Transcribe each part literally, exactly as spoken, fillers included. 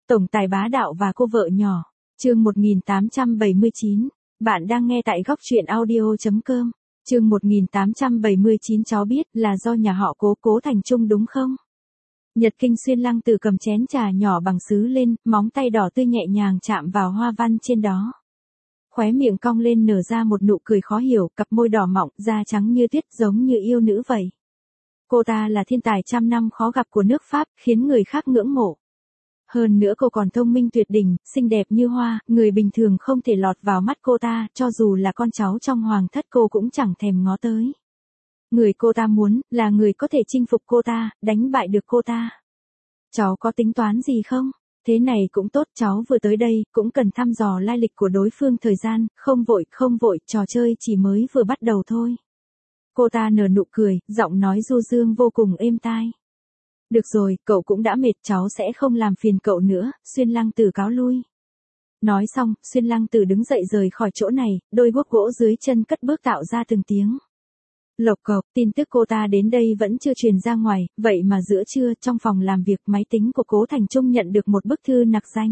Tổng tài bá đạo và cô vợ nhỏ. Chương một nghìn tám trăm bảy mươi chín. Bạn đang nghe tại góc truyện audio chấm com. Chương một nghìn tám trăm bảy mươi chín. Cháu biết là do nhà họ Cố Cố Thành Trung đúng không? Nhật Kinh Xuyên Lăng Tử cầm chén trà nhỏ bằng sứ lên, móng tay đỏ tươi nhẹ nhàng chạm vào hoa văn trên đó. Khóe miệng cong lên nở ra một nụ cười khó hiểu, cặp môi đỏ mọng, da trắng như tuyết giống như yêu nữ vậy. Cô ta là thiên tài trăm năm khó gặp của nước Pháp, khiến người khác ngưỡng mộ. Hơn nữa cô còn thông minh tuyệt đỉnh, xinh đẹp như hoa, người bình thường không thể lọt vào mắt cô ta, cho dù là con cháu trong hoàng thất cô cũng chẳng thèm ngó tới. Người cô ta muốn, là người có thể chinh phục cô ta, đánh bại được cô ta. Cháu có tính toán gì không? Thế này cũng tốt, cháu vừa tới đây, cũng cần thăm dò lai lịch của đối phương thời gian, không vội, không vội, trò chơi chỉ mới vừa bắt đầu thôi. Cô ta nở nụ cười, giọng nói du dương vô cùng êm tai. Được rồi, cậu cũng đã mệt, cháu sẽ không làm phiền cậu nữa, Xuyên Lăng Tử cáo lui. Nói xong, Xuyên Lăng Tử đứng dậy rời khỏi chỗ này, đôi guốc gỗ dưới chân cất bước tạo ra từng tiếng. Lộc cộc, tin tức cô ta đến đây vẫn chưa truyền ra ngoài, vậy mà giữa trưa trong phòng làm việc máy tính của Cố Thành Trung nhận được một bức thư nặc danh.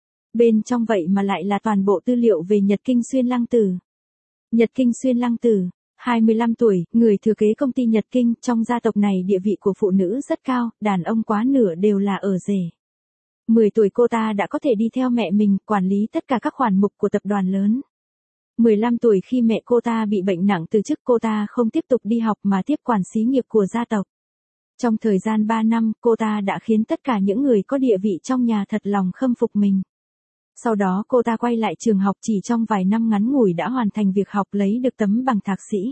Bên trong vậy mà lại là toàn bộ tư liệu về Nhật Kinh Xuyên Lăng Tử. Nhật Kinh Xuyên Lăng Tử, hai mươi lăm tuổi, người thừa kế công ty Nhật Kinh, trong gia tộc này địa vị của phụ nữ rất cao, đàn ông quá nửa đều là ở rể. mười tuổi cô ta đã có thể đi theo mẹ mình, quản lý tất cả các khoản mục của tập đoàn lớn. mười lăm tuổi khi mẹ cô ta bị bệnh nặng từ chức cô ta không tiếp tục đi học mà tiếp quản xí nghiệp của gia tộc. Trong thời gian ba năm, cô ta đã khiến tất cả những người có địa vị trong nhà thật lòng khâm phục mình. Sau đó cô ta quay lại trường học chỉ trong vài năm ngắn ngủi đã hoàn thành việc học lấy được tấm bằng thạc sĩ.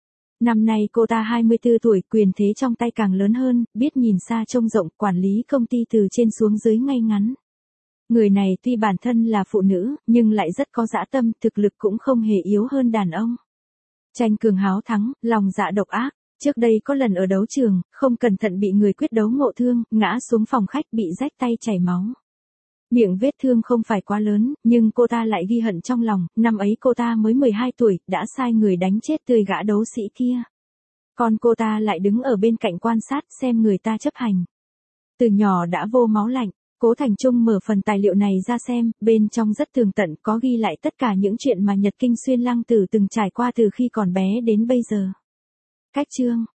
Năm nay cô ta hai mươi tư tuổi, quyền thế trong tay càng lớn hơn, biết nhìn xa trông rộng, quản lý công ty từ trên xuống dưới ngay ngắn. Người này tuy bản thân là phụ nữ, nhưng lại rất có dã tâm, thực lực cũng không hề yếu hơn đàn ông. Tranh cường háo thắng, lòng dạ độc ác. Trước đây có lần ở đấu trường, không cẩn thận bị người quyết đấu ngộ thương, ngã xuống phòng khách bị rách tay chảy máu. Miệng vết thương không phải quá lớn, nhưng cô ta lại ghi hận trong lòng, năm ấy cô ta mới mười hai tuổi, đã sai người đánh chết tươi gã đấu sĩ kia. Còn cô ta lại đứng ở bên cạnh quan sát xem người ta chấp hành. Từ nhỏ đã vô máu lạnh, Cố Thành Trung mở phần tài liệu này ra xem, bên trong rất tường tận có ghi lại tất cả những chuyện mà Nhật Kinh Xuyên Lăng Tử từng trải qua từ khi còn bé đến bây giờ. Cách chương,